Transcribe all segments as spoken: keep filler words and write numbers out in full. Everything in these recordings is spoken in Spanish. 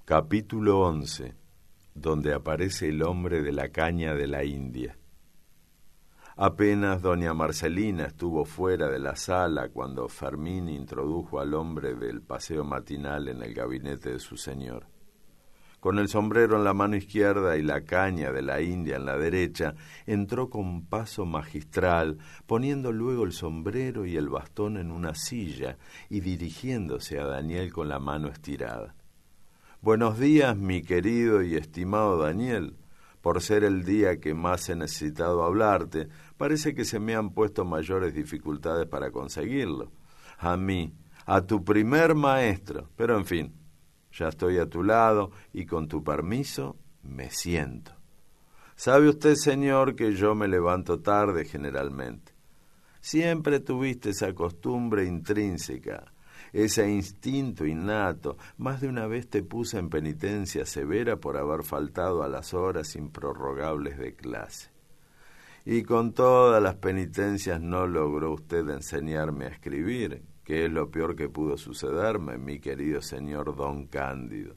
Capítulo once, donde aparece el hombre de la caña de la India. Apenas doña Marcelina estuvo fuera de la sala cuando Fermín introdujo al hombre del paseo matinal en el gabinete de su señor. Con el sombrero en la mano izquierda y la caña de la India en la derecha, entró con paso magistral, poniendo luego el sombrero y el bastón en una silla y dirigiéndose a Daniel con la mano estirada. «Buenos días, mi querido y estimado Daniel. Por ser el día que más he necesitado hablarte, parece que se me han puesto mayores dificultades para conseguirlo. A mí, a tu primer maestro, pero en fin, ya estoy a tu lado y con tu permiso me siento. Sabe usted, señor, que yo me levanto tarde generalmente. Siempre tuviste esa costumbre intrínseca, ese instinto innato. Más de una vez te puse en penitencia severa por haber faltado a las horas improrrogables de clase. Y con todas las penitencias no logró usted enseñarme a escribir, que es lo peor que pudo sucederme, mi querido señor don Cándido,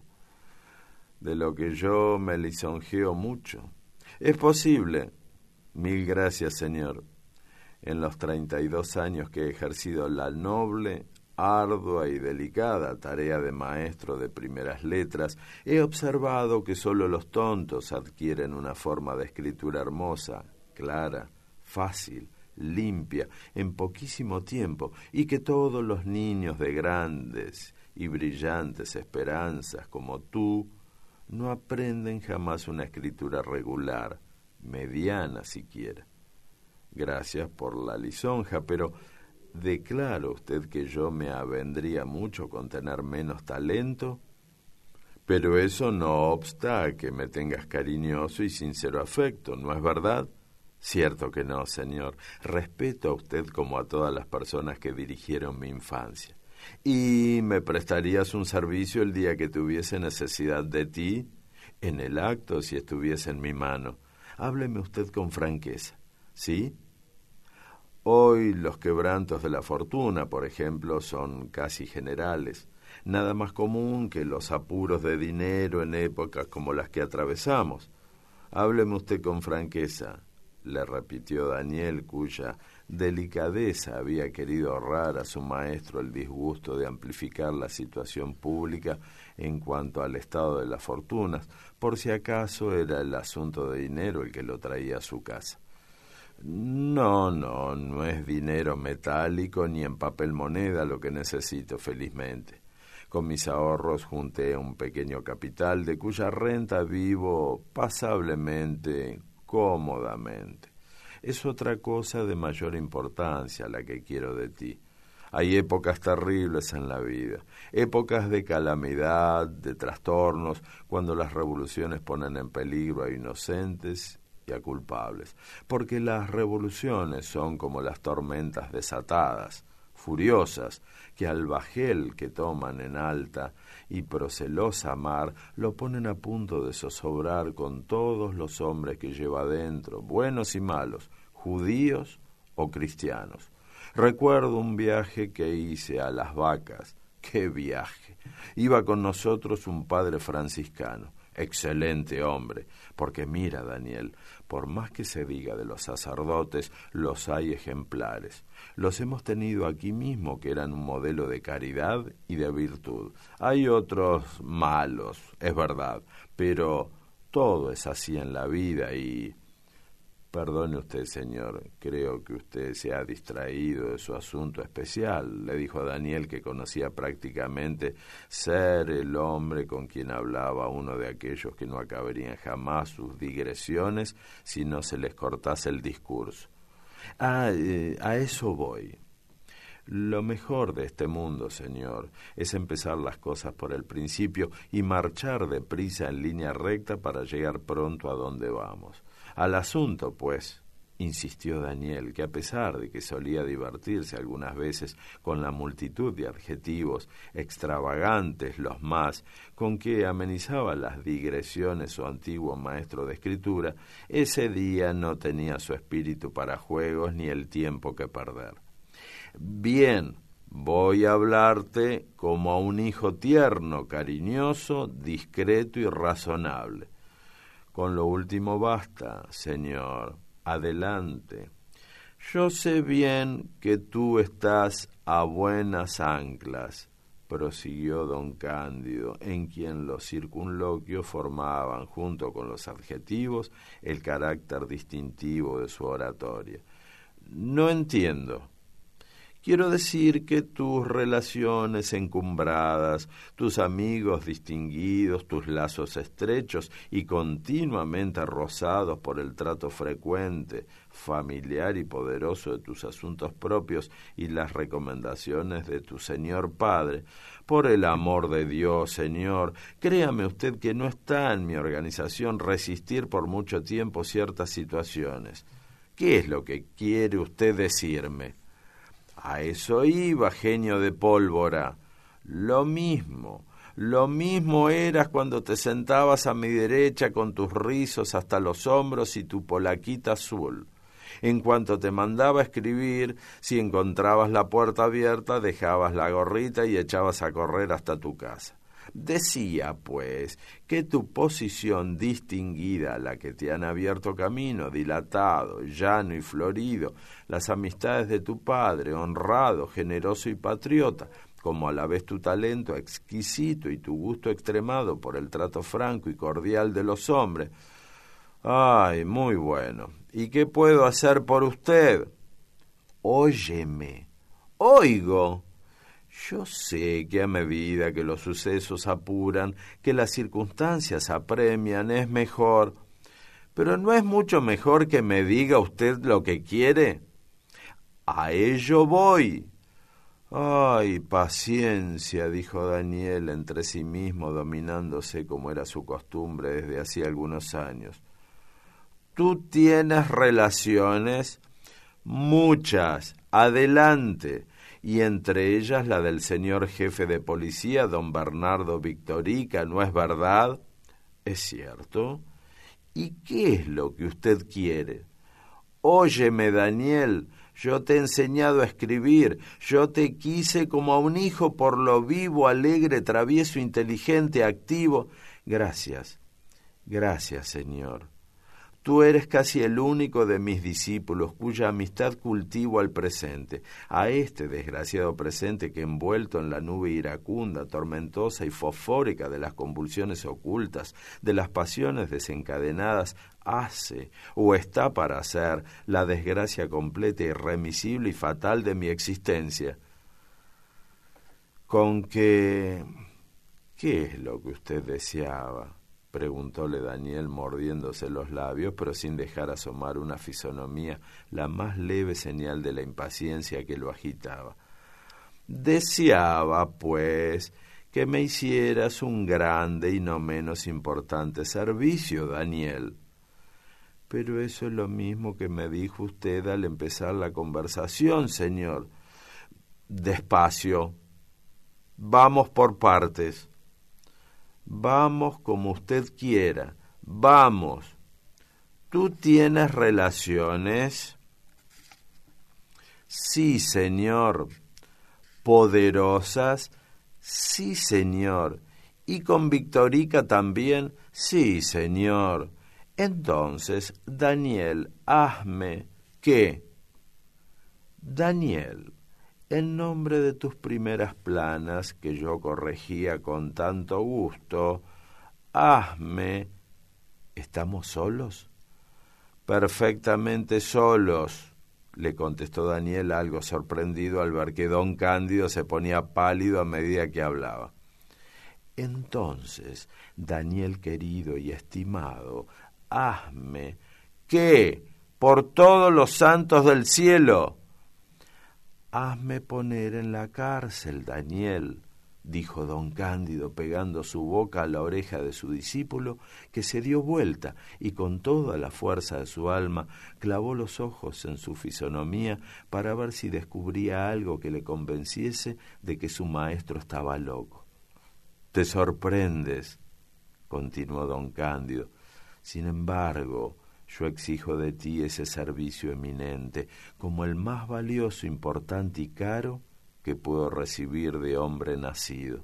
de lo que yo me lisonjeo mucho. Es posible, mil gracias, señor, en los treinta y dos años que he ejercido la noble, ardua y delicada tarea de maestro de primeras letras, he observado que sólo los tontos adquieren una forma de escritura hermosa, clara, fácil, limpia, en poquísimo tiempo, y que todos los niños de grandes y brillantes esperanzas como tú no aprenden jamás una escritura regular, mediana siquiera. Gracias por la lisonja, pero ¿declara usted que yo me avendría mucho con tener menos talento? Pero eso no obsta a que me tengas cariñoso y sincero afecto, ¿no es verdad? Cierto que no, señor. Respeto a usted como a todas las personas que dirigieron mi infancia. ¿Y me prestarías un servicio el día que tuviese necesidad de ti? En el acto, si estuviese en mi mano. Hábleme usted con franqueza, ¿sí? Hoy los quebrantos de la fortuna, por ejemplo, son casi generales. Nada más común que los apuros de dinero en épocas como las que atravesamos. Hábleme usted con franqueza, le repitió Daniel, cuya delicadeza había querido ahorrar a su maestro el disgusto de amplificar la situación pública en cuanto al estado de las fortunas, por si acaso era el asunto de dinero el que lo traía a su casa. No, no, no es dinero metálico ni en papel moneda lo que necesito, felizmente. Con mis ahorros junté un pequeño capital de cuya renta vivo pasablemente, cómodamente. Es otra cosa de mayor importancia la que quiero de ti. Hay épocas terribles en la vida, épocas de calamidad, de trastornos, cuando las revoluciones ponen en peligro a inocentes y a culpables, porque las revoluciones son como las tormentas desatadas, furiosas, que al bajel que toman en alta y procelosa mar lo ponen a punto de zozobrar con todos los hombres que lleva dentro, buenos y malos, judíos o cristianos. Recuerdo un viaje que hice a Las Vacas. ¡Qué viaje! Iba con nosotros un padre franciscano, excelente hombre, porque mira, Daniel, por más que se diga de los sacerdotes, los hay ejemplares. Los hemos tenido aquí mismo que eran un modelo de caridad y de virtud. Hay otros malos, es verdad, pero todo es así en la vida y... Perdone usted, señor, creo que usted se ha distraído de su asunto especial, le dijo a Daniel, que conocía prácticamente ser el hombre con quien hablaba uno de aquellos que no acabarían jamás sus digresiones si no se les cortase el discurso. Ah, eh, a eso voy. Lo mejor de este mundo, señor, es empezar las cosas por el principio y marchar deprisa en línea recta para llegar pronto a donde vamos. Al asunto, pues, insistió Daniel, que a pesar de que solía divertirse algunas veces con la multitud de adjetivos extravagantes, los más, con que amenizaba las digresiones su antiguo maestro de escritura, ese día no tenía su espíritu para juegos ni el tiempo que perder. Bien, Voy a hablarte como a un hijo tierno, cariñoso, discreto y razonable. Con lo último basta, señor. Adelante. Yo sé bien que tú estás a buenas anclas, prosiguió don Cándido, en quien los circunloquios formaban, junto con los adjetivos, el carácter distintivo de su oratoria. No entiendo. Quiero decir que tus relaciones encumbradas, tus amigos distinguidos, tus lazos estrechos y continuamente rozados por el trato frecuente, familiar y poderoso de tus asuntos propios y las recomendaciones de tu señor padre. Por el amor de Dios, señor, créame usted que no está en mi organización resistir por mucho tiempo ciertas situaciones. ¿Qué es lo que quiere usted decirme? A eso iba, genio de pólvora. Lo mismo, lo mismo eras cuando te sentabas a mi derecha con tus rizos hasta los hombros y tu polaquita azul. En cuanto te mandaba escribir, si encontrabas la puerta abierta, dejabas la gorrita y echabas a correr hasta tu casa. Decía, pues, que tu posición distinguida, la que te han abierto camino, dilatado, llano y florido, las amistades de tu padre, honrado, generoso y patriota, como a la vez tu talento exquisito y tu gusto extremado por el trato franco y cordial de los hombres. Ay, muy bueno. ¿Y qué puedo hacer por usted? Óyeme. Oigo. Yo sé que a medida que los sucesos apuran, que las circunstancias apremian, es mejor. Pero ¿no es mucho mejor que me diga usted lo que quiere? A ello voy. Ay, paciencia, dijo Daniel entre sí mismo, dominándose como era su costumbre desde hacía algunos años. ¿Tú tienes relaciones? Muchas. Adelante. Y entre ellas la del señor jefe de policía, don Bernardo Victorica, ¿no es verdad? Es cierto. ¿Y qué es lo que usted quiere? Óyeme, Daniel, yo te he enseñado a escribir, yo te quise como a un hijo por lo vivo, alegre, travieso, inteligente, activo. Gracias, gracias, señor. Tú eres casi el único de mis discípulos cuya amistad cultivo al presente. A este desgraciado presente que, envuelto en la nube iracunda, tormentosa y fosfórica de las convulsiones ocultas, de las pasiones desencadenadas, hace o está para hacer la desgracia completa, irremisible y fatal de mi existencia. ¿Con qué? ¿Qué es lo que usted deseaba?, preguntóle Daniel mordiéndose los labios, pero sin dejar asomar una fisonomía, la más leve señal de la impaciencia que lo agitaba. Deseaba, pues, que me hicieras un grande y no menos importante servicio, Daniel. Pero eso es lo mismo que me dijo usted al empezar la conversación, señor. Despacio. Vamos por partes. Vamos como usted quiera. Vamos. ¿Tú tienes relaciones? Sí, señor. ¿Poderosas? Sí, señor. ¿Y con Victorica también? Sí, señor. Entonces, Daniel, hazme... ¿Qué? Daniel, en nombre de tus primeras planas, que yo corregía con tanto gusto, hazme... ¿Estamos solos? Perfectamente solos, le contestó Daniel, algo sorprendido al ver que don Cándido se ponía pálido a medida que hablaba. Entonces, Daniel querido y estimado, hazme... ¿Qué? Por todos los santos del cielo. Hazme poner en la cárcel, Daniel, dijo don Cándido, pegando su boca a la oreja de su discípulo, que se dio vuelta y con toda la fuerza de su alma clavó los ojos en su fisonomía para ver si descubría algo que le convenciese de que su maestro estaba loco. Te sorprendes, continuó don Cándido. Sin embargo, yo exijo de ti ese servicio eminente, como el más valioso, importante y caro que puedo recibir de hombre nacido.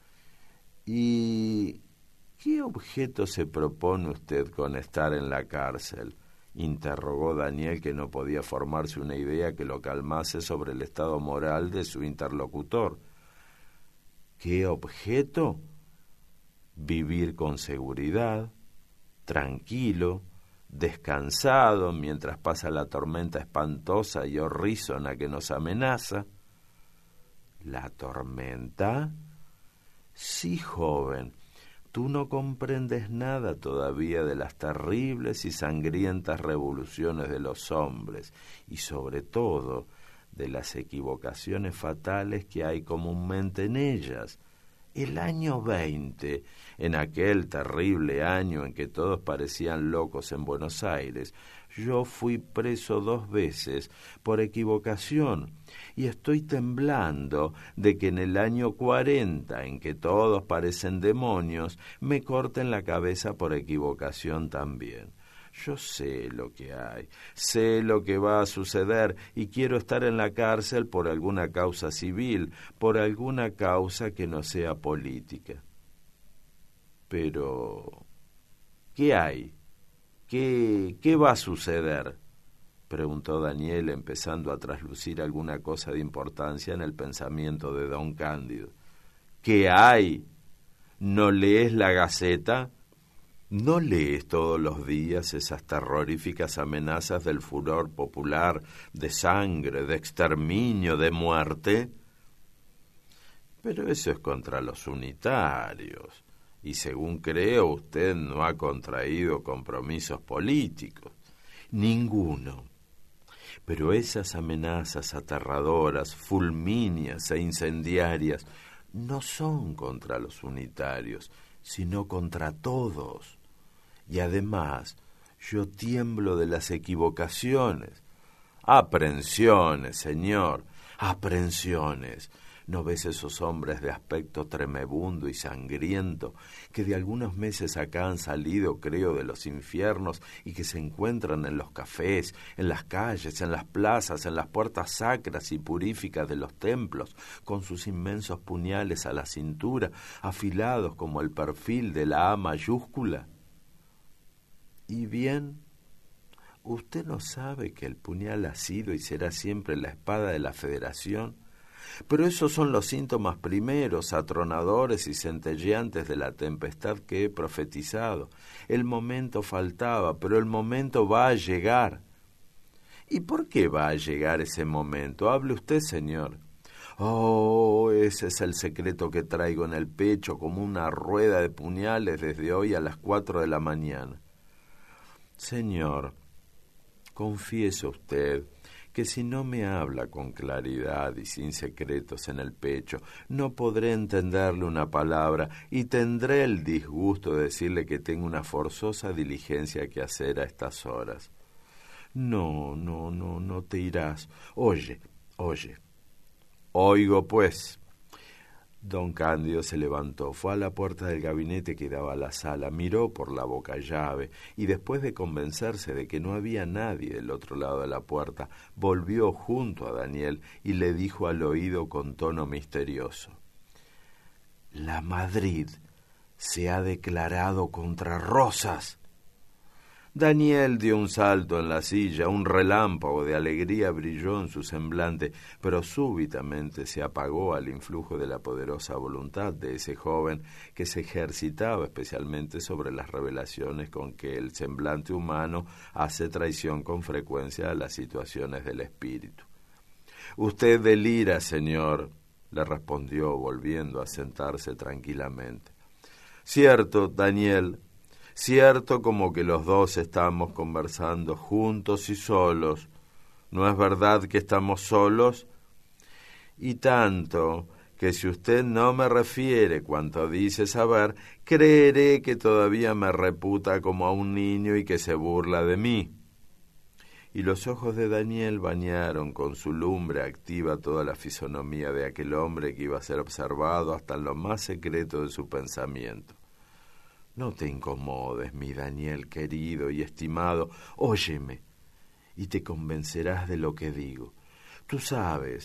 ¿Y qué objeto se propone usted con estar en la cárcel?, interrogó Daniel, que no podía formarse una idea que lo calmase sobre el estado moral de su interlocutor. ¿Qué objeto? Vivir con seguridad, tranquilo, descansado, mientras pasa la tormenta espantosa y horrísona que nos amenaza. ¿La tormenta? Sí, joven. Tú no comprendes nada todavía de las terribles y sangrientas revoluciones de los hombres y sobre todo de las equivocaciones fatales que hay comúnmente en ellas. El año veinte, en aquel terrible año en que todos parecían locos en Buenos Aires, yo fui preso dos veces por equivocación y estoy temblando de que en el año cuarenta, en que todos parecen demonios, me corten la cabeza por equivocación también. Yo sé lo que hay, sé lo que va a suceder y quiero estar en la cárcel por alguna causa civil, por alguna causa que no sea política. Pero, ¿qué hay? ¿Qué, qué va a suceder?, preguntó Daniel, empezando a traslucir alguna cosa de importancia en el pensamiento de don Cándido. ¿Qué hay? ¿No lees la Gaceta? ¿No lees todos los días esas terroríficas amenazas del furor popular, de sangre, de exterminio, de muerte? Pero eso es contra los unitarios, y según creo usted no ha contraído compromisos políticos. Ninguno. Pero esas amenazas aterradoras, fulmíneas e incendiarias no son contra los unitarios, sino contra todos. Y además, yo tiemblo de las equivocaciones. Aprensiones, señor, aprensiones. ¿No ves esos hombres de aspecto tremebundo y sangriento que de algunos meses acá han salido, creo, de los infiernos y que se encuentran en los cafés, en las calles, en las plazas, en las puertas sacras y puríficas de los templos, con sus inmensos puñales a la cintura, afilados como el perfil de la A mayúscula? Y bien, ¿usted no sabe que el puñal ha sido y será siempre la espada de la Federación? Pero esos son los síntomas primeros, atronadores y centelleantes de la tempestad que he profetizado. El momento faltaba, pero el momento va a llegar. ¿Y por qué va a llegar ese momento? Hable usted, señor. Oh, ese es el secreto que traigo en el pecho como una rueda de puñales desde hoy a las cuatro de la mañana. Señor, confiese usted que si no me habla con claridad y sin secretos en el pecho, no podré entenderle una palabra y tendré el disgusto de decirle que tengo una forzosa diligencia que hacer a estas horas. No, no, no, no te irás. Oye, oye. Oigo, pues. Don Cándido se levantó, fue a la puerta del gabinete que daba a la sala, miró por la bocallave y después de convencerse de que no había nadie del otro lado de la puerta, volvió junto a Daniel y le dijo al oído con tono misterioso: «La Madrid se ha declarado contra Rosas». Daniel dio un salto en la silla, un relámpago de alegría brilló en su semblante, pero súbitamente se apagó al influjo de la poderosa voluntad de ese joven que se ejercitaba especialmente sobre las revelaciones con que el semblante humano hace traición con frecuencia a las situaciones del espíritu. «Usted delira, señor», le respondió volviendo a sentarse tranquilamente. «Cierto, Daniel, cierto como que los dos estamos conversando juntos y solos. ¿No es verdad que estamos solos? Y tanto que si usted no me refiere cuanto dice saber, creeré que todavía me reputa como a un niño y que se burla de mí». Y los ojos de Daniel bañaron con su lumbre activa toda la fisonomía de aquel hombre que iba a ser observado hasta en lo más secreto de su pensamiento. «No te incomodes, mi Daniel querido y estimado, óyeme, y te convencerás de lo que digo. Tú sabes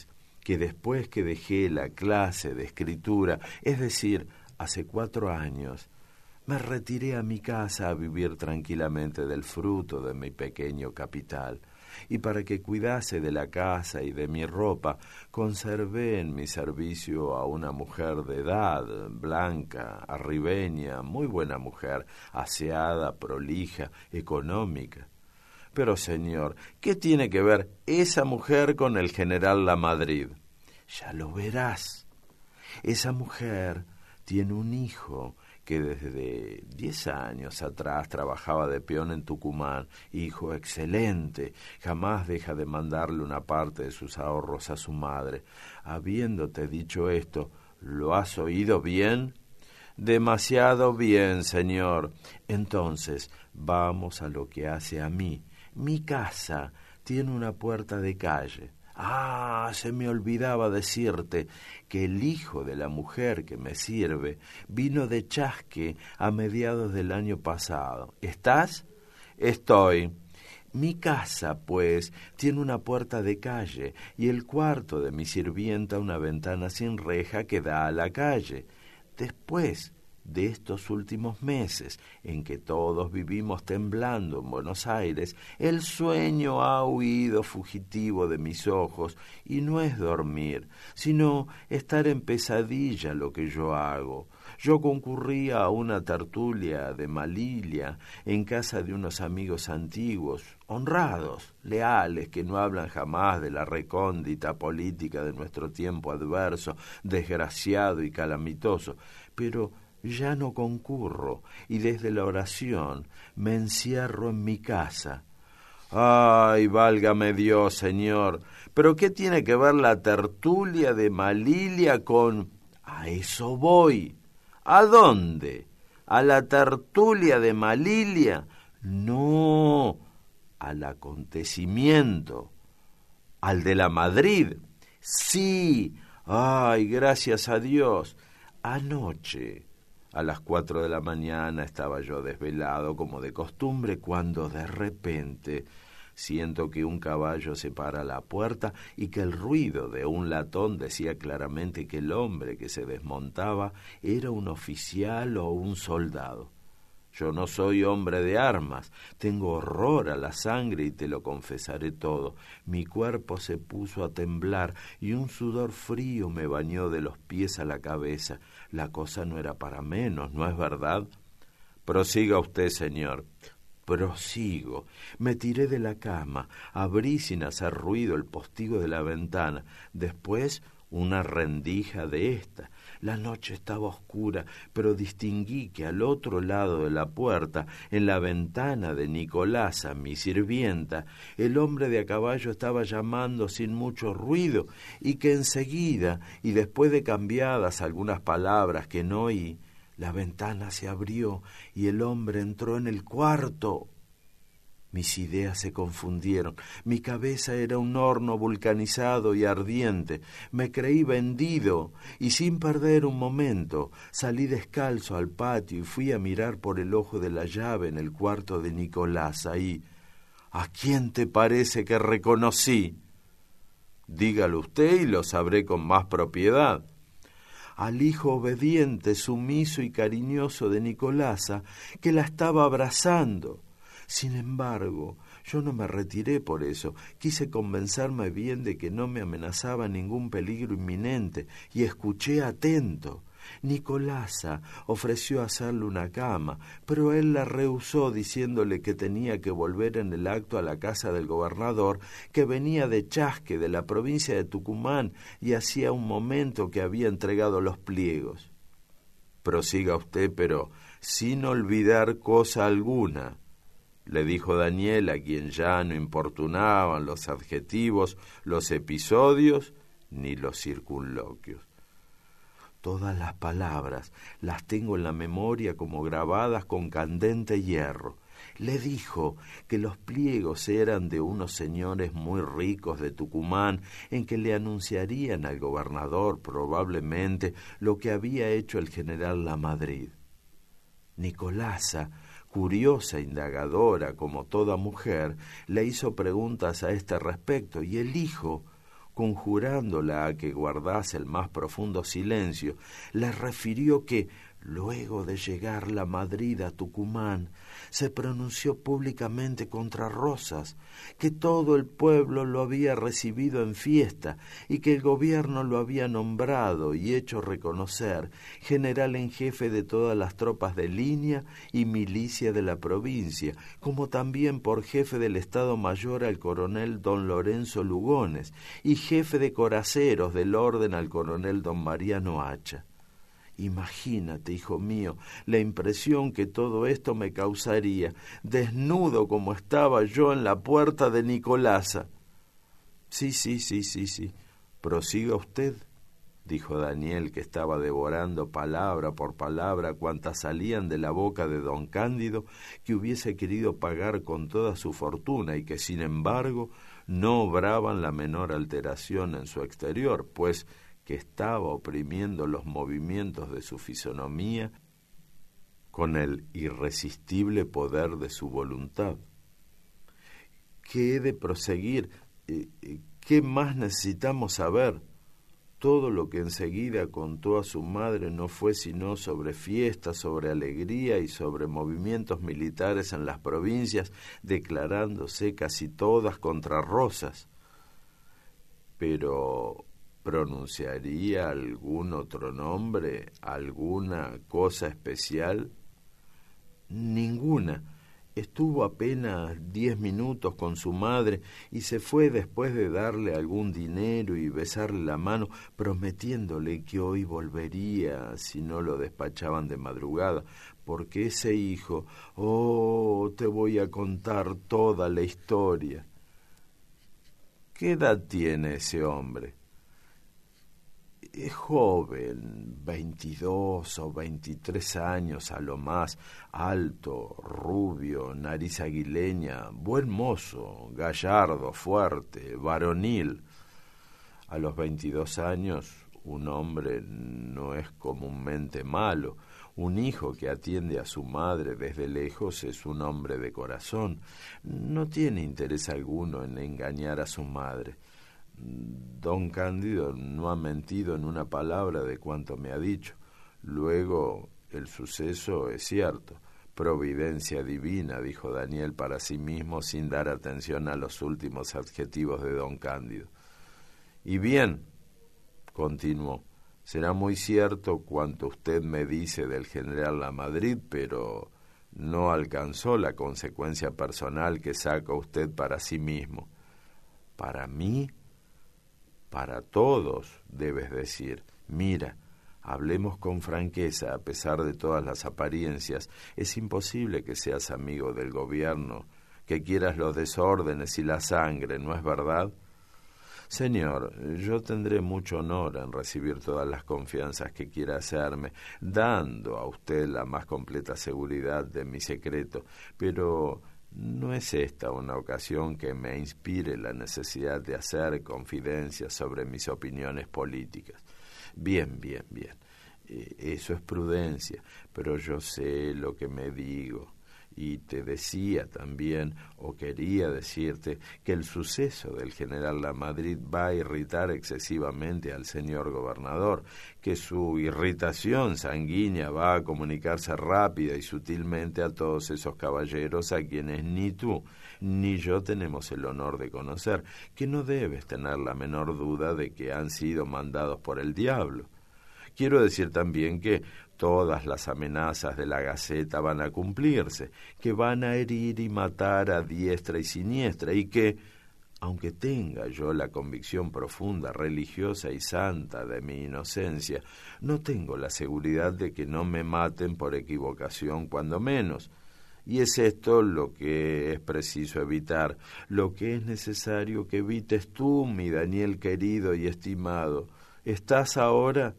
que después que dejé la clase de escritura, es decir, hace cuatro años, me retiré a mi casa a vivir tranquilamente del fruto de mi pequeño capital, y para que cuidase de la casa y de mi ropa, conservé en mi servicio a una mujer de edad, blanca, arribeña, muy buena mujer, aseada, prolija, económica. Pero, señor, ¿qué tiene que ver esa mujer con el general Lamadrid? Ya lo verás. Esa mujer tiene un hijo que desde diez años atrás trabajaba de peón en Tucumán, hijo excelente, jamás deja de mandarle una parte de sus ahorros a su madre. Habiéndote dicho esto, ¿lo has oído bien? Demasiado bien, señor. Entonces, vamos a lo que hace a mí. Mi casa tiene una puerta de calle. Ah, se me olvidaba decirte que el hijo de la mujer que me sirve vino de Chasque a mediados del año pasado. ¿Estás? Estoy. Mi casa, pues, tiene una puerta de calle y el cuarto de mi sirvienta una ventana sin reja que da a la calle. Después de estos últimos meses en que todos vivimos temblando en Buenos Aires, el sueño ha huido fugitivo de mis ojos, y no es dormir, sino estar en pesadilla lo que yo hago. Yo concurría a una tertulia de Malilia en casa de unos amigos antiguos, honrados, leales, que no hablan jamás de la recóndita política de nuestro tiempo adverso, desgraciado y calamitoso, pero ya no concurro, y desde la oración me encierro en mi casa. ¡Ay, válgame Dios, señor! ¿Pero qué tiene que ver la tertulia de Malilia con...? A eso voy. ¿A dónde? ¿A la tertulia de Malilia? No, al acontecimiento. ¿Al de la Madrid? Sí. ¡Ay, gracias a Dios! Anoche, a las cuatro de la mañana, estaba yo desvelado como de costumbre cuando de repente siento que un caballo se para a la puerta y que el ruido de un latón decía claramente que el hombre que se desmontaba era un oficial o un soldado. Yo no soy hombre de armas, tengo horror a la sangre y te lo confesaré todo. Mi cuerpo se puso a temblar y un sudor frío me bañó de los pies a la cabeza. La cosa no era para menos, ¿no es verdad? Prosiga usted, señor. Prosigo. Me tiré de la cama, abrí sin hacer ruido el postigo de la ventana, después una rendija de esta. La noche estaba oscura, pero distinguí que al otro lado de la puerta, en la ventana de Nicolasa, mi sirvienta, el hombre de a caballo estaba llamando sin mucho ruido, y que enseguida, y después de cambiadas algunas palabras que no oí, la ventana se abrió y el hombre entró en el cuarto. Mis ideas se confundieron. Mi cabeza era un horno vulcanizado y ardiente. Me creí vendido y sin perder un momento salí descalzo al patio y fui a mirar por el ojo de la llave en el cuarto de Nicolasa y... ¿A quién te parece que reconocí? Dígalo usted y lo sabré con más propiedad. Al hijo obediente, sumiso y cariñoso de Nicolasa, que la estaba abrazando. Sin embargo, yo no me retiré por eso. Quise convencerme bien de que no me amenazaba ningún peligro inminente y escuché atento. Nicolasa ofreció hacerle una cama, pero él la rehusó diciéndole que tenía que volver en el acto a la casa del gobernador, que venía de Chasque, de la provincia de Tucumán, y hacía un momento que había entregado los pliegos. Prosiga usted, pero sin olvidar cosa alguna, le dijo Daniel, a quien ya no importunaban los adjetivos, los episodios ni los circunloquios. Todas las palabras las tengo en la memoria como grabadas con candente hierro. Le dijo que los pliegos eran de unos señores muy ricos de Tucumán, en que le anunciarían al gobernador probablemente lo que había hecho el general Lamadrid. Nicolasa, curiosa, indagadora como toda mujer, le hizo preguntas a este respecto y el hijo, conjurándola a que guardase el más profundo silencio, le refirió que, luego de llegar la Madrid a Tucumán, se pronunció públicamente contra Rosas, que todo el pueblo lo había recibido en fiesta y que el gobierno lo había nombrado y hecho reconocer general en jefe de todas las tropas de línea y milicia de la provincia, como también por jefe del Estado Mayor al coronel don Lorenzo Lugones y jefe de coraceros del orden al coronel don Mariano Hacha. Imagínate, hijo mío, la impresión que todo esto me causaría, desnudo como estaba yo en la puerta de Nicolasa. Sí, sí, sí, sí, sí. Prosiga usted, dijo Daniel, que estaba devorando palabra por palabra cuantas salían de la boca de don Cándido, que hubiese querido pagar con toda su fortuna y que, sin embargo, no obraban la menor alteración en su exterior, pues que estaba oprimiendo los movimientos de su fisonomía con el irresistible poder de su voluntad. ¿Qué he de proseguir? ¿Qué más necesitamos saber? Todo lo que enseguida contó a su madre no fue sino sobre fiestas, sobre alegría y sobre movimientos militares en las provincias, declarándose casi todas contra Rosas. Pero ¿pronunciaría algún otro nombre, alguna cosa especial? Ninguna. Estuvo apenas diez minutos con su madre y se fue después de darle algún dinero y besarle la mano, prometiéndole que hoy volvería si no lo despachaban de madrugada, porque ese hijo, oh, te voy a contar toda la historia. ¿Qué edad tiene ese hombre? Es joven, veintidós o veintitrés años a lo más, alto, rubio, nariz aguileña, buen mozo, gallardo, fuerte, varonil. A los veintidós años, un hombre no es comúnmente malo. Un hijo que atiende a su madre desde lejos es un hombre de corazón. No tiene interés alguno en engañar a su madre. Don Cándido no ha mentido en una palabra de cuanto me ha dicho. Luego, el suceso es cierto. Providencia divina, dijo Daniel para sí mismo sin dar atención a los últimos adjetivos de don Cándido. Y bien, continuó, será muy cierto cuanto usted me dice del general Lamadrid, pero no alcanzó la consecuencia personal que saca usted para sí mismo. ¿Para mí? Para todos, debes decir. Mira, hablemos con franqueza, a pesar de todas las apariencias. Es imposible que seas amigo del gobierno, que quieras los desórdenes y la sangre, ¿no es verdad? Señor, yo tendré mucho honor en recibir todas las confianzas que quiera hacerme, dando a usted la más completa seguridad de mi secreto, pero no es esta una ocasión que me inspire la necesidad de hacer confidencias sobre mis opiniones políticas. Bien, bien, bien. Eso es prudencia, pero yo sé lo que me digo. Y te decía también, o quería decirte, que el suceso del general Lamadrid va a irritar excesivamente al señor gobernador, que su irritación sanguínea va a comunicarse rápida y sutilmente a todos esos caballeros a quienes ni tú ni yo tenemos el honor de conocer, que no debes tener la menor duda de que han sido mandados por el diablo. Quiero decir también que todas las amenazas de la Gaceta van a cumplirse, que van a herir y matar a diestra y siniestra, y que, aunque tenga yo la convicción profunda, religiosa y santa de mi inocencia, no tengo la seguridad de que no me maten por equivocación cuando menos. Y es esto lo que es preciso evitar, lo que es necesario que evites tú, mi Daniel querido y estimado. ¿Estás ahora?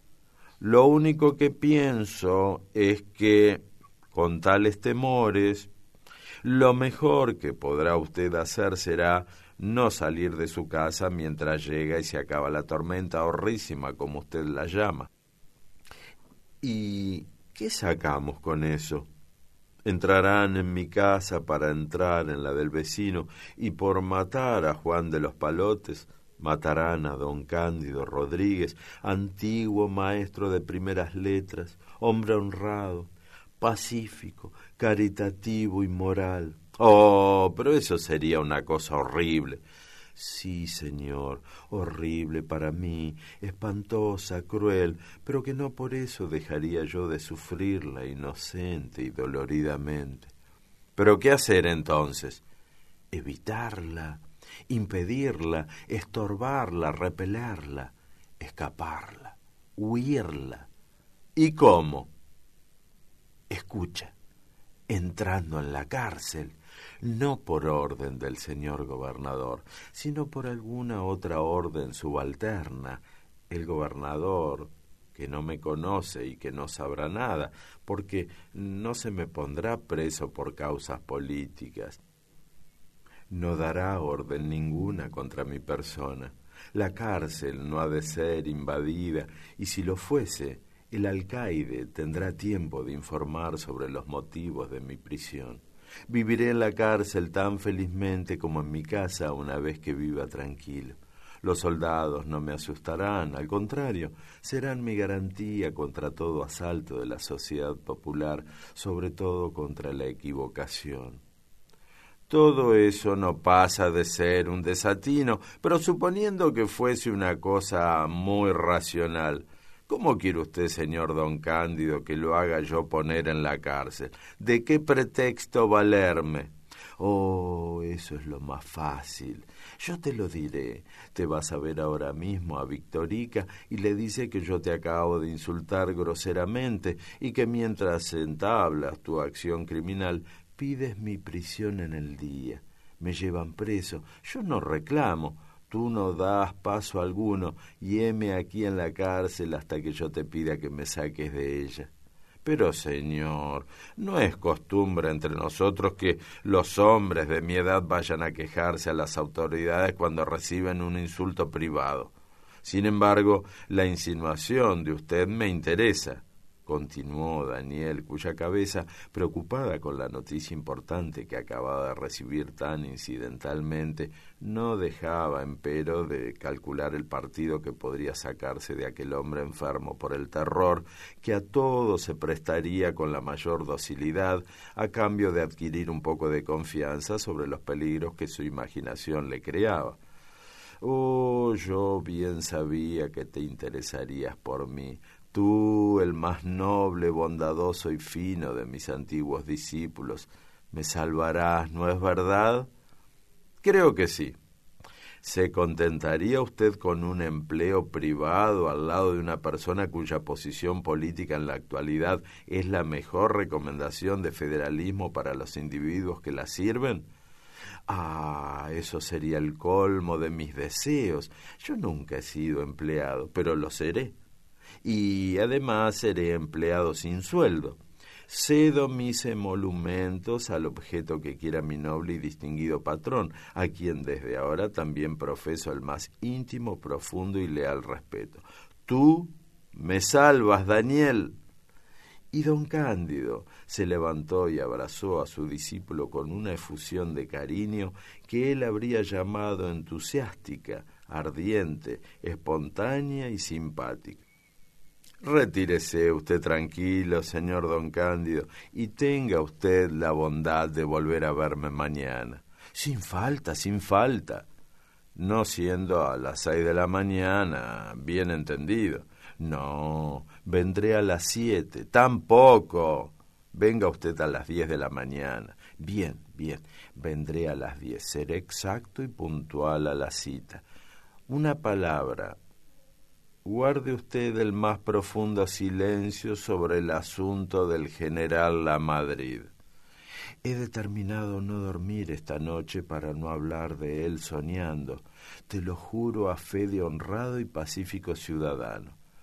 Lo único que pienso es que, con tales temores, lo mejor que podrá usted hacer será no salir de su casa mientras llega y se acaba la tormenta horrísima, como usted la llama. ¿Y qué sacamos con eso? Entrarán en mi casa para entrar en la del vecino y por matar a Juan de los Palotes Matarán a don Cándido Rodríguez, antiguo maestro de primeras letras, hombre honrado, pacífico, caritativo y moral. Oh, pero eso sería una cosa horrible. Sí, señor, horrible para mí, espantosa, cruel, pero que no por eso dejaría yo de sufrirla inocente y doloridamente. ¿Pero qué hacer entonces? Evitarla, impedirla, estorbarla, repelerla, escaparla, huirla. ¿Y cómo? Escucha, entrando en la cárcel, no por orden del señor gobernador, sino por alguna otra orden subalterna. El gobernador, que no me conoce y que no sabrá nada, porque no se me pondrá preso por causas políticas, no dará orden ninguna contra mi persona. La cárcel no ha de ser invadida, y si lo fuese, el alcaide tendrá tiempo de informar sobre los motivos de mi prisión. Viviré en la cárcel tan felizmente como en mi casa una vez que viva tranquilo. Los soldados no me asustarán, al contrario, serán mi garantía contra todo asalto de la sociedad popular, sobre todo contra la equivocación. Todo eso no pasa de ser un desatino, pero suponiendo que fuese una cosa muy racional, ¿cómo quiere usted, señor don Cándido, que lo haga yo poner en la cárcel? ¿De qué pretexto valerme? Oh, eso es lo más fácil. Yo te lo diré. Te vas a ver ahora mismo a Victorica y le dice que yo te acabo de insultar groseramente y que mientras entablas tu acción criminal pides mi prisión en el día. Me llevan preso. Yo no reclamo. Tú no das paso alguno y heme aquí en la cárcel hasta que yo te pida que me saques de ella. Pero, señor, no es costumbre entre nosotros que los hombres de mi edad vayan a quejarse a las autoridades cuando reciben un insulto privado. Sin embargo, la insinuación de usted me interesa, continuó Daniel, cuya cabeza, preocupada con la noticia importante que acababa de recibir tan incidentalmente, no dejaba, empero, de calcular el partido que podría sacarse de aquel hombre enfermo por el terror, que a todo se prestaría con la mayor docilidad, a cambio de adquirir un poco de confianza sobre los peligros que su imaginación le creaba. Oh, yo bien sabía que te interesarías por mí, tú, el más noble, bondadoso y fino de mis antiguos discípulos. Me salvarás, ¿no es verdad? Creo que sí. ¿Se contentaría usted con un empleo privado al lado de una persona cuya posición política en la actualidad es la mejor recomendación de federalismo para los individuos que la sirven? Ah, eso sería el colmo de mis deseos. Yo nunca he sido empleado, pero lo seré. Y además seré empleado sin sueldo. Cedo mis emolumentos al objeto que quiera mi noble y distinguido patrón, a quien desde ahora también profeso el más íntimo, profundo y leal respeto. Tú me salvas, Daniel. Y don Cándido se levantó y abrazó a su discípulo con una efusión de cariño que él habría llamado entusiástica, ardiente, espontánea y simpática. Retírese usted tranquilo, señor don Cándido, y tenga usted la bondad de volver a verme mañana. Sin falta, sin falta. No siendo a las seis de la mañana, bien entendido. No, vendré a las siete. Tampoco. Venga usted a las diez de la mañana. Bien, bien, vendré a las diez. Seré exacto y puntual a la cita. Una palabra. Guarde usted el más profundo silencio sobre el asunto del general Lamadrid. He determinado no dormir esta noche para no hablar de él soñando. Te lo juro a fe de honrado y pacífico ciudadano.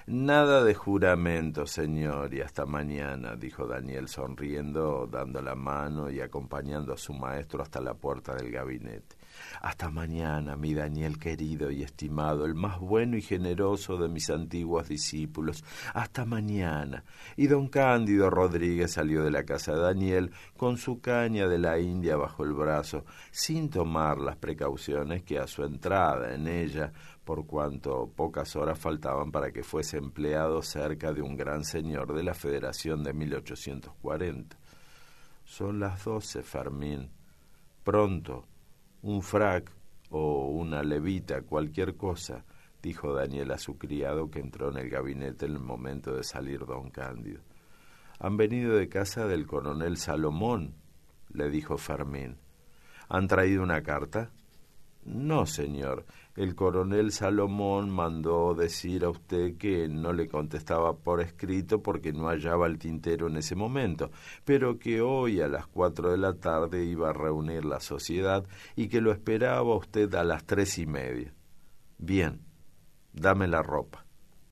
Nada de juramento, señor, y hasta mañana, dijo Daniel sonriendo, dando la mano y acompañando a su maestro hasta la puerta del gabinete. Hasta mañana, mi Daniel querido y estimado, el más bueno y generoso de mis antiguos discípulos. Hasta mañana. Y don Cándido Rodríguez salió de la casa de Daniel con su caña de la India bajo el brazo, sin tomar las precauciones que a su entrada en ella, por cuanto pocas horas faltaban para que fuese empleado cerca de un gran señor de la Federación de mil ochocientos cuarenta. Son las doce, Fermín. Pronto. Un frac o una levita, cualquier cosa, dijo Daniel a su criado que entró en el gabinete en el momento de salir don Cándido. Han venido de casa del coronel Salomón, le dijo Fermín. ¿Han traído una carta? No, señor. El coronel Salomón mandó decir a usted que no le contestaba por escrito porque no hallaba el tintero en ese momento, pero que hoy a las cuatro de la tarde iba a reunir la sociedad y que lo esperaba usted a las tres y media. Bien, dame la ropa.